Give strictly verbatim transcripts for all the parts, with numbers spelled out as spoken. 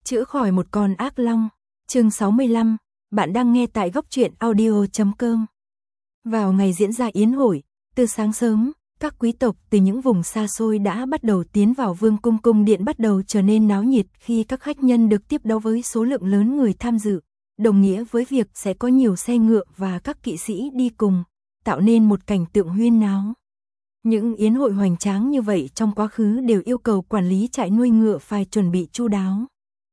Chữa khỏi một con ác long. Chương sáu mươi lăm, bạn đang nghe tại góc truyện audio chấm com. Vào ngày diễn ra yến hội, từ sáng sớm, các quý tộc từ những vùng xa xôi đã bắt đầu tiến vào Vương cung cung điện bắt đầu trở nên náo nhiệt khi các khách nhân được tiếp đón với số lượng lớn người tham dự, đồng nghĩa với việc sẽ có nhiều xe ngựa và các kỵ sĩ đi cùng, tạo nên một cảnh tượng huyên náo. Những yến hội hoành tráng như vậy trong quá khứ đều yêu cầu quản lý trại nuôi ngựa phải chuẩn bị chu đáo.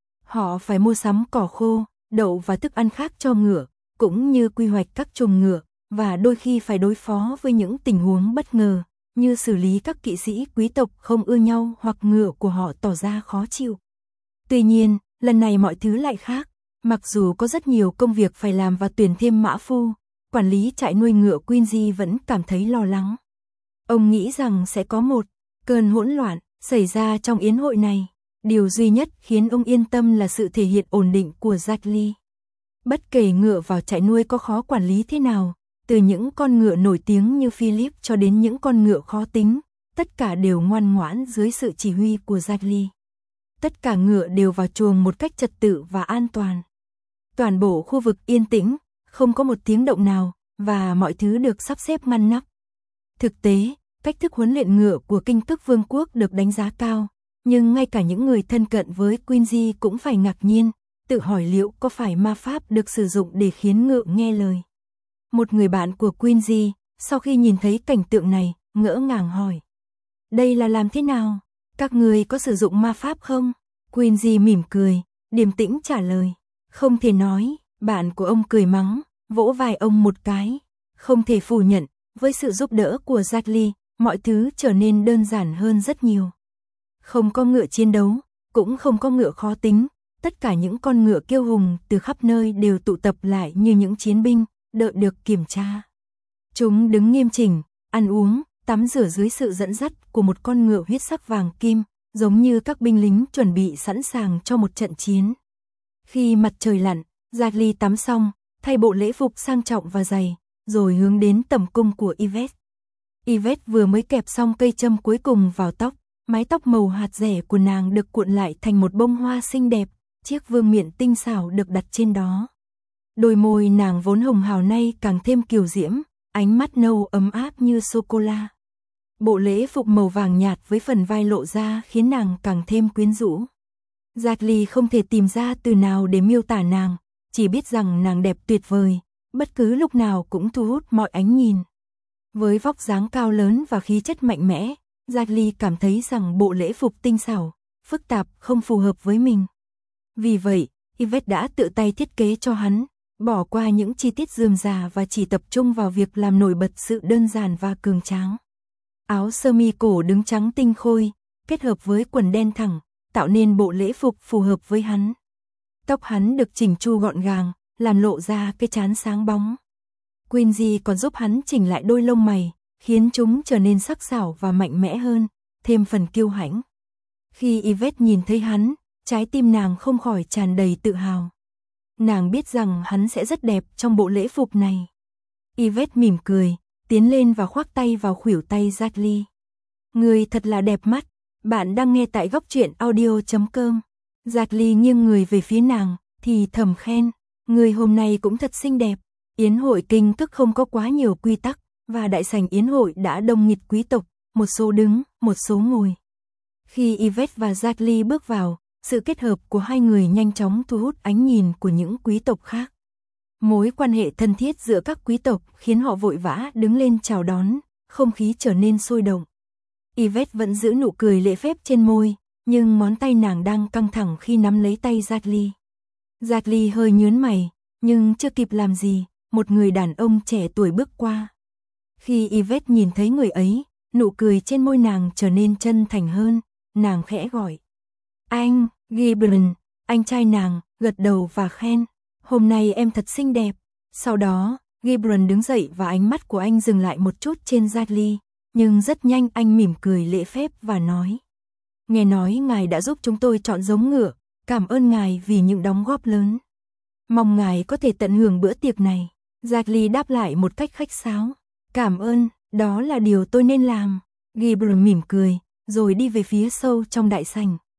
Họ phải mua sắm cỏ khô, đậu và thức ăn khác cho ngựa, cũng như quy hoạch các chuồng ngựa, và đôi khi phải đối phó với những tình huống bất ngờ, như xử lý các kỵ sĩ quý tộc không ưa nhau hoặc ngựa của họ tỏ ra khó chịu. Tuy nhiên, lần này mọi thứ lại khác, mặc dù có rất nhiều công việc phải làm và tuyển thêm mã phu, quản lý trại nuôi ngựa Quincy vẫn cảm thấy lo lắng. Ông nghĩ rằng sẽ có một cơn hỗn loạn xảy ra trong yến hội này. Điều duy nhất khiến ông yên tâm là sự thể hiện ổn định của Dudley. Bất kể ngựa vào trại nuôi có khó quản lý thế nào, từ những con ngựa nổi tiếng như Philip cho đến những con ngựa khó tính, tất cả đều ngoan ngoãn dưới sự chỉ huy của Dudley. Tất cả ngựa đều vào chuồng một cách trật tự và an toàn. Toàn bộ khu vực yên tĩnh, không có một tiếng động nào, và mọi thứ được sắp xếp ngăn nắp. Thực tế, cách thức huấn luyện ngựa của Kinh Tức Vương quốc được đánh giá cao. Nhưng ngay cả những người thân cận với Quincy cũng phải ngạc nhiên, tự hỏi liệu có phải ma pháp được sử dụng để khiến ngựa nghe lời. Một người bạn của Quincy, sau khi nhìn thấy cảnh tượng này, ngỡ ngàng hỏi. Đây là làm thế nào? Các người có sử dụng ma pháp không? Quincy mỉm cười, điềm tĩnh trả lời. Không thể nói, bạn của ông cười mắng, vỗ vai ông một cái. Không thể phủ nhận, với sự giúp đỡ của Dudley, mọi thứ trở nên đơn giản hơn rất nhiều. Không có ngựa chiến đấu, cũng không có ngựa khó tính, tất cả những con ngựa kiêu hùng từ khắp nơi đều tụ tập lại như những chiến binh, đợi được kiểm tra. Chúng đứng nghiêm chỉnh, ăn uống, tắm rửa dưới sự dẫn dắt của một con ngựa huyết sắc vàng kim, giống như các binh lính chuẩn bị sẵn sàng cho một trận chiến. Khi mặt trời lặn, Dudley tắm xong, thay bộ lễ phục sang trọng và giày, rồi hướng đến tầm cung của Yvette. Yvette vừa mới kẹp xong cây châm cuối cùng vào tóc. Mái tóc màu hạt rẻ của nàng được cuộn lại thành một bông hoa xinh đẹp, chiếc vương miện tinh xảo được đặt trên đó. Đôi môi nàng vốn hồng hào nay càng thêm kiều diễm, ánh mắt nâu ấm áp như sô-cô-la. Bộ lễ phục màu vàng nhạt với phần vai lộ ra khiến nàng càng thêm quyến rũ. Dudley không thể tìm ra từ nào để miêu tả nàng, chỉ biết rằng nàng đẹp tuyệt vời, bất cứ lúc nào cũng thu hút mọi ánh nhìn. Với vóc dáng cao lớn và khí chất mạnh mẽ, Dudley cảm thấy rằng bộ lễ phục tinh xảo, phức tạp không phù hợp với mình. Vì vậy, Yvette đã tự tay thiết kế cho hắn, bỏ qua những chi tiết rườm rà và chỉ tập trung vào việc làm nổi bật sự đơn giản và cường tráng. Áo sơ mi cổ đứng trắng tinh khôi, kết hợp với quần đen thẳng, tạo nên bộ lễ phục phù hợp với hắn. Tóc hắn được chỉnh chu gọn gàng, làm lộ ra cái trán sáng bóng. Quincy còn giúp hắn chỉnh lại đôi lông mày, khiến chúng trở nên sắc sảo và mạnh mẽ hơn, thêm phần kiêu hãnh. Khi Yvette nhìn thấy hắn, trái tim nàng không khỏi tràn đầy tự hào. Nàng biết rằng hắn sẽ rất đẹp trong bộ lễ phục này. Yvette mỉm cười, tiến lên và khoác tay vào khuỷu tay Dudley. Người thật là đẹp mắt, bạn đang nghe tại góc truyện audio chấm com. Dudley nghiêng người về phía nàng, thì thầm khen, người hôm nay cũng thật xinh đẹp. Yến hội Kinh Tức không có quá nhiều quy tắc, và đại sảnh yến hội đã đông nghịt quý tộc, một số đứng, một số ngồi. Khi Yvette và Dudley bước vào, sự kết hợp của hai người nhanh chóng thu hút ánh nhìn của những quý tộc khác. Mối quan hệ thân thiết giữa các quý tộc khiến họ vội vã đứng lên chào đón, không khí trở nên sôi động. Yvette vẫn giữ nụ cười lễ phép trên môi, nhưng ngón tay nàng đang căng thẳng khi nắm lấy tay Dudley. Dudley hơi nhướng mày, nhưng chưa kịp làm gì, một người đàn ông trẻ tuổi bước qua. Khi Yvette nhìn thấy người ấy, nụ cười trên môi nàng trở nên chân thành hơn, nàng khẽ gọi. Anh, Gibbon, anh trai nàng, gật đầu và khen. Hôm nay em thật xinh đẹp. Sau đó, Gibbon đứng dậy và ánh mắt của anh dừng lại một chút trên Dudley, nhưng rất nhanh anh mỉm cười lễ phép và nói. Nghe nói ngài đã giúp chúng tôi chọn giống ngựa, cảm ơn ngài vì những đóng góp lớn. Mong ngài có thể tận hưởng bữa tiệc này. Dudley đáp lại một cách khách sáo. Cảm ơn, đó là điều tôi nên làm. Gibbon mỉm cười, rồi đi về phía sâu trong đại sảnh.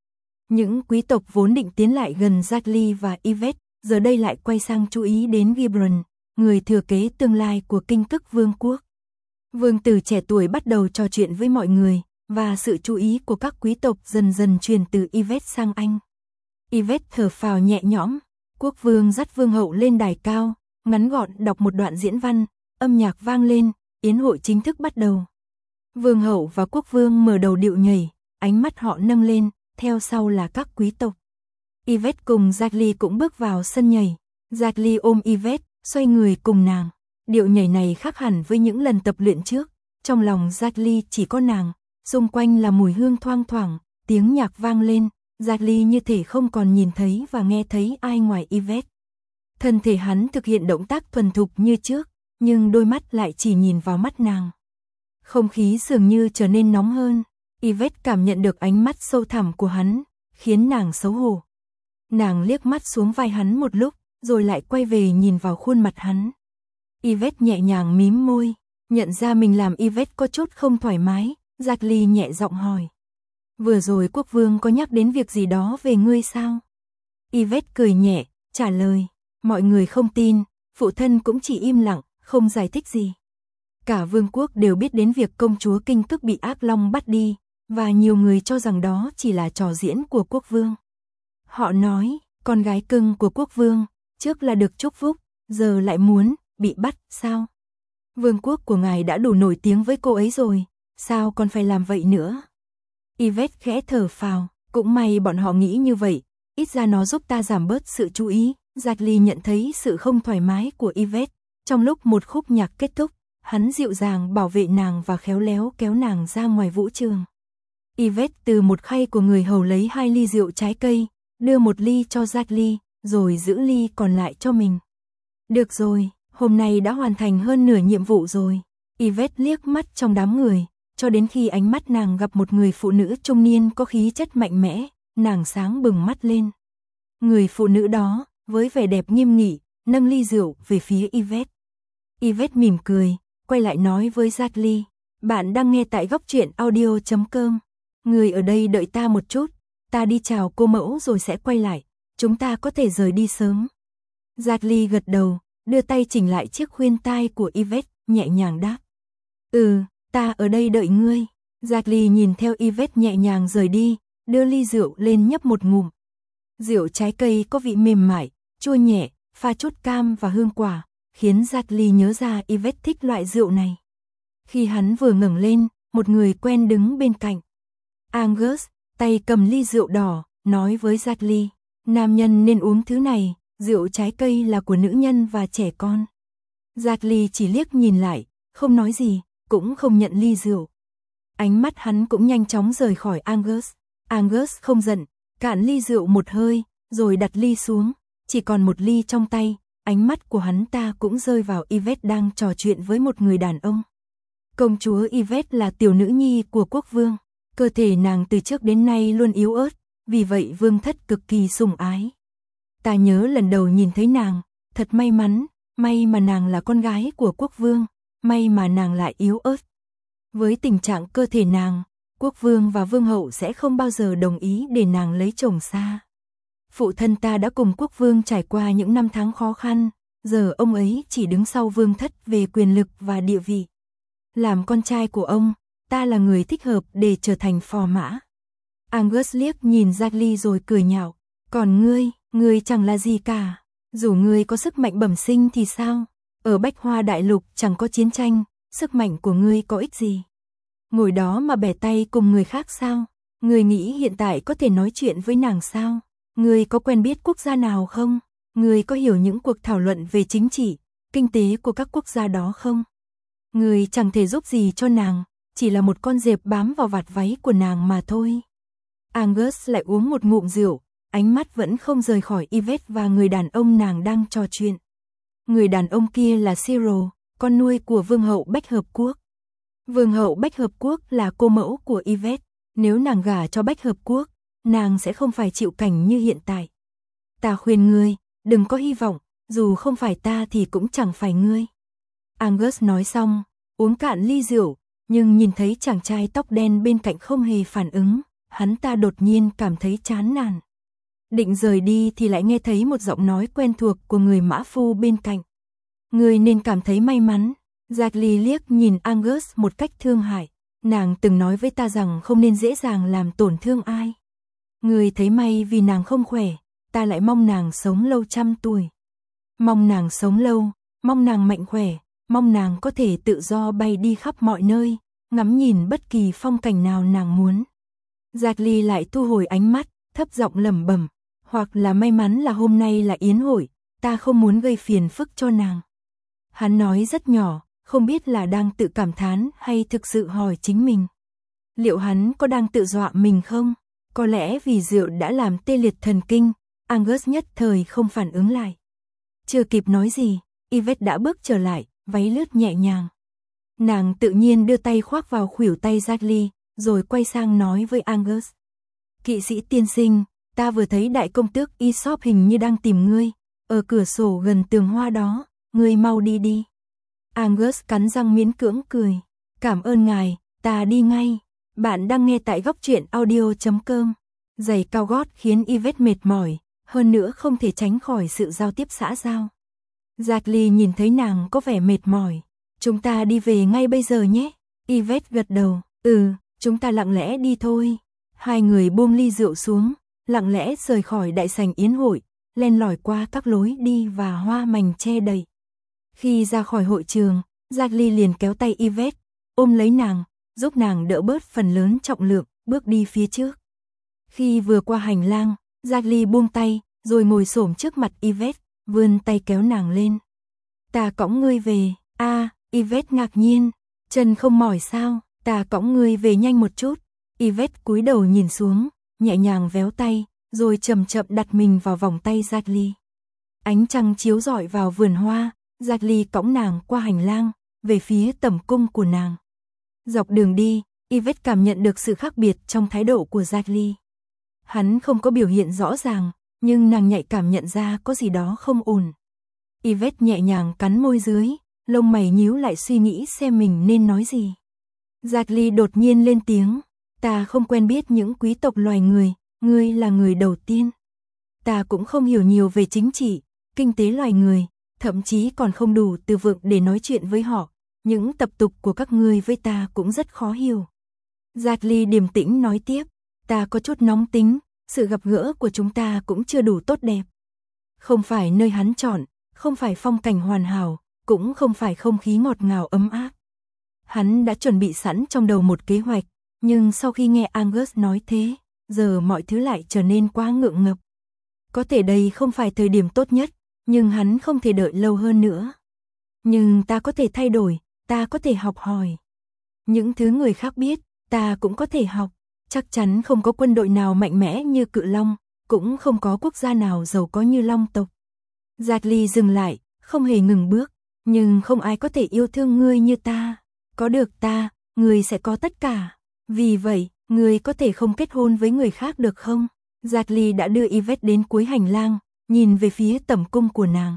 Những quý tộc vốn định tiến lại gần Dudley và Yvette, giờ đây lại quay sang chú ý đến Gibran, người thừa kế tương lai của Kinh Tức Vương quốc. Vương tử trẻ tuổi bắt đầu trò chuyện với mọi người, và sự chú ý của các quý tộc dần dần truyền từ Yvette sang anh. Yvette thở phào nhẹ nhõm, quốc vương dắt vương hậu lên đài cao, ngắn gọn đọc một đoạn diễn văn, âm nhạc vang lên, yến hội chính thức bắt đầu. Vương hậu và quốc vương mở đầu điệu nhảy, ánh mắt họ nâng lên, theo sau là các quý tộc. Yvette cùng Dudley cũng bước vào sân nhảy. Dudley ôm Yvette, xoay người cùng nàng. Điệu nhảy này khác hẳn với những lần tập luyện trước. Trong lòng Dudley chỉ có nàng, xung quanh là mùi hương thoang thoảng, tiếng nhạc vang lên. Dudley như thể không còn nhìn thấy và nghe thấy ai ngoài Yvette. Thân thể hắn thực hiện động tác thuần thục như trước, nhưng đôi mắt lại chỉ nhìn vào mắt nàng. Không khí dường như trở nên nóng hơn. Yvette cảm nhận được ánh mắt sâu thẳm của hắn, khiến nàng xấu hổ. Nàng liếc mắt xuống vai hắn một lúc, rồi lại quay về nhìn vào khuôn mặt hắn. Yvette nhẹ nhàng mím môi, nhận ra mình làm Yvette có chút không thoải mái. Dudley nhẹ giọng hỏi: vừa rồi quốc vương có nhắc đến việc gì đó về ngươi sao? Yvette cười nhẹ, trả lời: mọi người không tin, phụ thân cũng chỉ im lặng, không giải thích gì. Cả vương quốc đều biết đến việc công chúa Kinh Tức bị ác long bắt đi, và nhiều người cho rằng đó chỉ là trò diễn của quốc vương. Họ nói, con gái cưng của quốc vương, trước là được chúc phúc, giờ lại muốn bị bắt, sao? Vương quốc của ngài đã đủ nổi tiếng với cô ấy rồi, sao còn phải làm vậy nữa? Yvette khẽ thở phào, cũng may bọn họ nghĩ như vậy, ít ra nó giúp ta giảm bớt sự chú ý. Dudley nhận thấy sự không thoải mái của Yvette. Trong lúc một khúc nhạc kết thúc, hắn dịu dàng bảo vệ nàng và khéo léo kéo nàng ra ngoài vũ trường. Yvette từ một khay của người hầu lấy hai ly rượu trái cây, đưa một ly cho Dudley, rồi giữ ly còn lại cho mình. Được rồi, hôm nay đã hoàn thành hơn nửa nhiệm vụ rồi. Yvette liếc mắt trong đám người, cho đến khi ánh mắt nàng gặp một người phụ nữ trung niên có khí chất mạnh mẽ, nàng sáng bừng mắt lên. Người phụ nữ đó, với vẻ đẹp nghiêm nghị, nâng ly rượu về phía Yvette. Yvette mỉm cười, quay lại nói với Dudley: bạn đang nghe tại góc truyện audio chấm com. Người ở đây đợi ta một chút, ta đi chào cô mẫu rồi sẽ quay lại, chúng ta có thể rời đi sớm. Dudley gật đầu, đưa tay chỉnh lại chiếc khuyên tai của Yvette, nhẹ nhàng đáp: ừ, ta ở đây đợi ngươi. Dudley nhìn theo Yvette nhẹ nhàng rời đi, đưa ly rượu lên nhấp một ngụm. Rượu trái cây có vị mềm mại, chua nhẹ, pha chút cam và hương quả, khiến Dudley nhớ ra Yvette thích loại rượu này. Khi hắn vừa ngẩng lên, một người quen đứng bên cạnh. Angus, tay cầm ly rượu đỏ, nói với Dudley: nam nhân nên uống thứ này, rượu trái cây là của nữ nhân và trẻ con. Dudley chỉ liếc nhìn lại, không nói gì, cũng không nhận ly rượu. Ánh mắt hắn cũng nhanh chóng rời khỏi Angus. Angus không giận, cạn ly rượu một hơi, rồi đặt ly xuống, chỉ còn một ly trong tay. Ánh mắt của hắn ta cũng rơi vào Yvette đang trò chuyện với một người đàn ông. Công chúa Yvette là tiểu nữ nhi của quốc vương, cơ thể nàng từ trước đến nay luôn yếu ớt, vì vậy vương thất cực kỳ sủng ái. Ta nhớ lần đầu nhìn thấy nàng, thật may mắn, may mà nàng là con gái của quốc vương, may mà nàng lại yếu ớt. Với tình trạng cơ thể nàng, quốc vương và vương hậu sẽ không bao giờ đồng ý để nàng lấy chồng xa. Phụ thân ta đã cùng quốc vương trải qua những năm tháng khó khăn, giờ ông ấy chỉ đứng sau vương thất về quyền lực và địa vị. Làm con trai của ông, ta là người thích hợp để trở thành phò mã. Angus liếc nhìn Dudley rồi cười nhạo: còn ngươi, ngươi chẳng là gì cả. Dù ngươi có sức mạnh bẩm sinh thì sao? Ở Bách Hoa Đại Lục chẳng có chiến tranh, sức mạnh của ngươi có ích gì? Ngồi đó mà bẻ tay cùng người khác sao? Ngươi nghĩ hiện tại có thể nói chuyện với nàng sao? Ngươi có quen biết quốc gia nào không? Ngươi có hiểu những cuộc thảo luận về chính trị, kinh tế của các quốc gia đó không? Ngươi chẳng thể giúp gì cho nàng, chỉ là một con dẹp bám vào vạt váy của nàng mà thôi. Angus lại uống một ngụm rượu, ánh mắt vẫn không rời khỏi Yvette và người đàn ông nàng đang trò chuyện. Người đàn ông kia là Cyril, con nuôi của vương hậu Bách Hợp Quốc. Vương hậu Bách Hợp Quốc là cô mẫu của Yvette, nếu nàng gả cho Bách Hợp Quốc, nàng sẽ không phải chịu cảnh như hiện tại. Ta khuyên ngươi, đừng có hy vọng, dù không phải ta thì cũng chẳng phải ngươi. Angus nói xong, uống cạn ly rượu, nhưng nhìn thấy chàng trai tóc đen bên cạnh không hề phản ứng, hắn ta đột nhiên cảm thấy chán nản. Định rời đi thì lại nghe thấy một giọng nói quen thuộc của người mã phu bên cạnh. Người nên cảm thấy may mắn. Dudley liếc nhìn Angus một cách thương hại. Nàng từng nói với ta rằng không nên dễ dàng làm tổn thương ai. Người thấy may vì nàng không khỏe, ta lại mong nàng sống lâu trăm tuổi. Mong nàng sống lâu, mong nàng mạnh khỏe, mong nàng có thể tự do bay đi khắp mọi nơi, ngắm nhìn bất kỳ phong cảnh nào nàng muốn. Dudley lại thu hồi ánh mắt, thấp giọng lẩm bẩm, hoặc là may mắn là hôm nay là yến hội, ta không muốn gây phiền phức cho nàng. Hắn nói rất nhỏ, không biết là đang tự cảm thán hay thực sự hỏi chính mình. Liệu hắn có đang tự dọa mình không? Có lẽ vì rượu đã làm tê liệt thần kinh, Angus nhất thời không phản ứng lại. Chưa kịp nói gì, Yvette đã bước trở lại, váy lướt nhẹ nhàng. Nàng tự nhiên đưa tay khoác vào khuỷu tay Dudley, rồi quay sang nói với Angus. Kỵ sĩ tiên sinh, ta vừa thấy đại công tước Aesop hình như đang tìm ngươi, ở cửa sổ gần tường hoa đó, ngươi mau đi đi. Angus cắn răng miễn cưỡng cười. Cảm ơn ngài, ta đi ngay. Bạn đang nghe tại góc truyện audio chấm com. Giày cao gót khiến Yvette mệt mỏi, hơn nữa không thể tránh khỏi sự giao tiếp xã giao. Dudley nhìn thấy nàng có vẻ mệt mỏi. Chúng ta đi về ngay bây giờ nhé. Yvette gật đầu. Ừ, chúng ta lặng lẽ đi thôi. Hai người buông ly rượu xuống, lặng lẽ rời khỏi đại sảnh yến hội, len lỏi qua các lối đi và hoa mành che đầy. Khi ra khỏi hội trường, Dudley liền kéo tay Yvette, ôm lấy nàng, giúp nàng đỡ bớt phần lớn trọng lượng, bước đi phía trước. Khi vừa qua hành lang, Dudley buông tay, rồi ngồi xổm trước mặt Yvette, vươn tay kéo nàng lên. Ta cõng ngươi về. A, à, Yvette ngạc nhiên, chân không mỏi sao? Ta cõng ngươi về nhanh một chút. Yvette cúi đầu nhìn xuống, nhẹ nhàng véo tay, rồi chậm chậm đặt mình vào vòng tay Dudley. Ánh trăng chiếu rọi vào vườn hoa, Dudley cõng nàng qua hành lang, về phía tẩm cung của nàng. Dọc đường đi, Yvette cảm nhận được sự khác biệt trong thái độ của Dudley. Hắn không có biểu hiện rõ ràng, nhưng nàng nhạy cảm nhận ra có gì đó không ổn. Yvette nhẹ nhàng cắn môi dưới, lông mày nhíu lại suy nghĩ xem mình nên nói gì. Dudley đột nhiên lên tiếng, ta không quen biết những quý tộc loài người, ngươi là người đầu tiên. Ta cũng không hiểu nhiều về chính trị, kinh tế loài người, thậm chí còn không đủ từ vựng để nói chuyện với họ. Những tập tục của các ngươi với ta cũng rất khó hiểu. Dudley điềm tĩnh nói tiếp, ta có chút nóng tính, sự gặp gỡ của chúng ta cũng chưa đủ tốt đẹp. Không phải nơi hắn chọn, không phải phong cảnh hoàn hảo, cũng không phải không khí ngọt ngào ấm áp. Hắn đã chuẩn bị sẵn trong đầu một kế hoạch, nhưng sau khi nghe Angus nói thế, giờ mọi thứ lại trở nên quá ngượng ngập. Có thể đây không phải thời điểm tốt nhất, nhưng hắn không thể đợi lâu hơn nữa. Nhưng ta có thể thay đổi, ta có thể học hỏi. Những thứ người khác biết, ta cũng có thể học. Chắc chắn không có quân đội nào mạnh mẽ như Cự Long, cũng không có quốc gia nào giàu có như Long tộc. Dudley dừng lại, không hề ngừng bước, nhưng không ai có thể yêu thương ngươi như ta. Có được ta, ngươi sẽ có tất cả. Vì vậy, ngươi có thể không kết hôn với người khác được không? Dudley đã đưa Yvette đến cuối hành lang, nhìn về phía tẩm cung của nàng.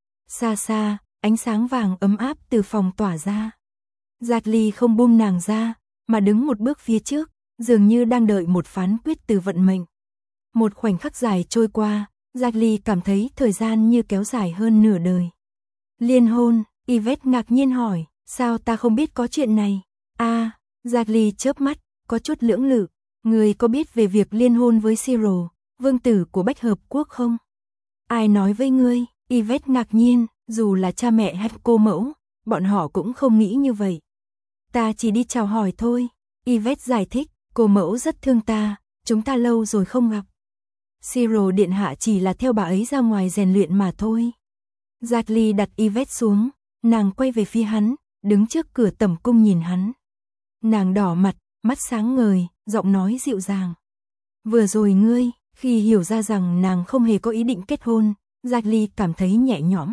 Xa xa, ánh sáng vàng ấm áp từ phòng tỏa ra. Dudley không buông nàng ra, mà đứng một bước phía trước, dường như đang đợi một phán quyết từ vận mệnh. Một khoảnh khắc dài trôi qua, Dudley cảm thấy thời gian như kéo dài hơn nửa đời. Liên hôn, Yvette ngạc nhiên hỏi, sao ta không biết có chuyện này? A, à, Dudley chớp mắt, có chút lưỡng lự, người có biết về việc liên hôn với Cyril, vương tử của Bách Hợp Quốc không? Ai nói với ngươi? Yvette ngạc nhiên, dù là cha mẹ hay cô mẫu, bọn họ cũng không nghĩ như vậy. Ta chỉ đi chào hỏi thôi. Yvette giải thích, cô mẫu rất thương ta, chúng ta lâu rồi không gặp. Cyril điện hạ chỉ là theo bà ấy ra ngoài rèn luyện mà thôi. Dudley đặt Yvette xuống, nàng quay về phía hắn, đứng trước cửa tẩm cung nhìn hắn. Nàng đỏ mặt, mắt sáng ngời, giọng nói dịu dàng. Vừa rồi ngươi, khi hiểu ra rằng nàng không hề có ý định kết hôn, Dudley cảm thấy nhẹ nhõm.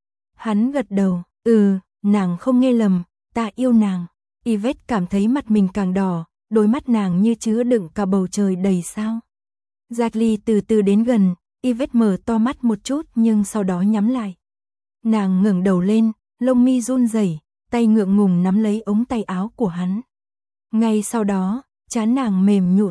Hắn gật đầu, ừ, nàng không nghe lầm, ta yêu nàng. Yvette cảm thấy mặt mình càng đỏ, đôi mắt nàng như chứa đựng cả bầu trời đầy sao. Dudley từ từ đến gần, Yvette mở to mắt một chút nhưng sau đó nhắm lại. Nàng ngẩng đầu lên, lông mi run rẩy, tay ngượng ngùng nắm lấy ống tay áo của hắn. Ngay sau đó, trán nàng mềm nhũn,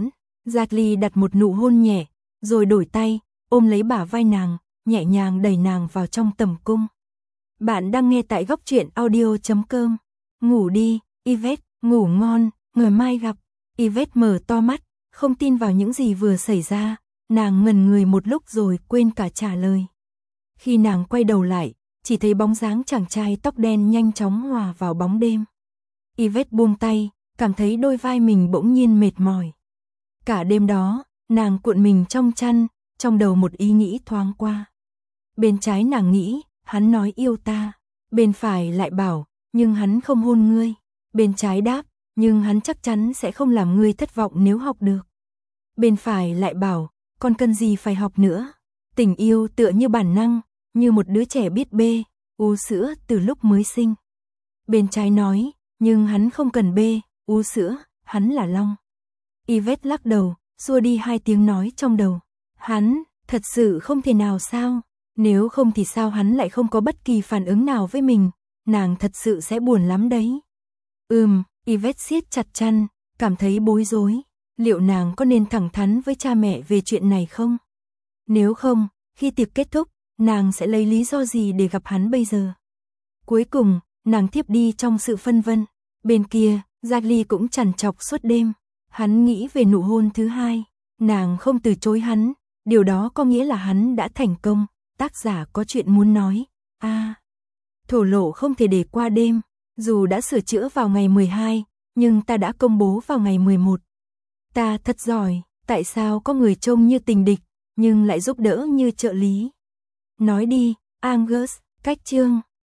Jackie đặt một nụ hôn nhẹ, rồi đổi tay, ôm lấy bả vai nàng, nhẹ nhàng đẩy nàng vào trong tầm cung. Bạn đang nghe tại góc truyện audio chấm com. Ngủ đi, Yvette, ngủ ngon, ngày mai gặp. Yvette mở to mắt, không tin vào những gì vừa xảy ra, nàng ngẩn người một lúc rồi quên cả trả lời. Khi nàng quay đầu lại, chỉ thấy bóng dáng chàng trai tóc đen nhanh chóng hòa vào bóng đêm. Yvette buông tay, cảm thấy đôi vai mình bỗng nhiên mệt mỏi. Cả đêm đó, nàng cuộn mình trong chăn, trong đầu một ý nghĩ thoáng qua. Bên trái nàng nghĩ, hắn nói yêu ta. Bên phải lại bảo, nhưng hắn không hôn ngươi. Bên trái đáp, nhưng hắn chắc chắn sẽ không làm ngươi thất vọng nếu học được. Bên phải lại bảo, còn cần gì phải học nữa. Tình yêu tựa như bản năng, như một đứa trẻ biết bê, uống sữa từ lúc mới sinh. Bên trái nói, nhưng hắn không cần bê, uống sữa, hắn là Long. Yvette lắc đầu, xua đi hai tiếng nói trong đầu. Hắn, thật sự không thể nào sao? Nếu không thì sao hắn lại không có bất kỳ phản ứng nào với mình? Nàng thật sự sẽ buồn lắm đấy. Ừm, Yvette siết chặt chăn, cảm thấy bối rối. Liệu nàng có nên thẳng thắn với cha mẹ về chuyện này không? Nếu không, khi tiệc kết thúc, nàng sẽ lấy lý do gì để gặp hắn bây giờ? Cuối cùng, nàng thiếp đi trong sự phân vân. Bên kia, Jackie cũng trằn trọc suốt đêm. Hắn nghĩ về nụ hôn thứ hai. Nàng không từ chối hắn. Điều đó có nghĩa là hắn đã thành công. Tác giả có chuyện muốn nói. A, à, thổ lộ không thể để qua đêm. Dù đã sửa chữa vào ngày mười hai, nhưng ta đã công bố vào ngày mười một. Ta thật giỏi. Tại sao có người trông như tình địch, nhưng lại giúp đỡ như trợ lý? Nói đi, Angus, cách chương.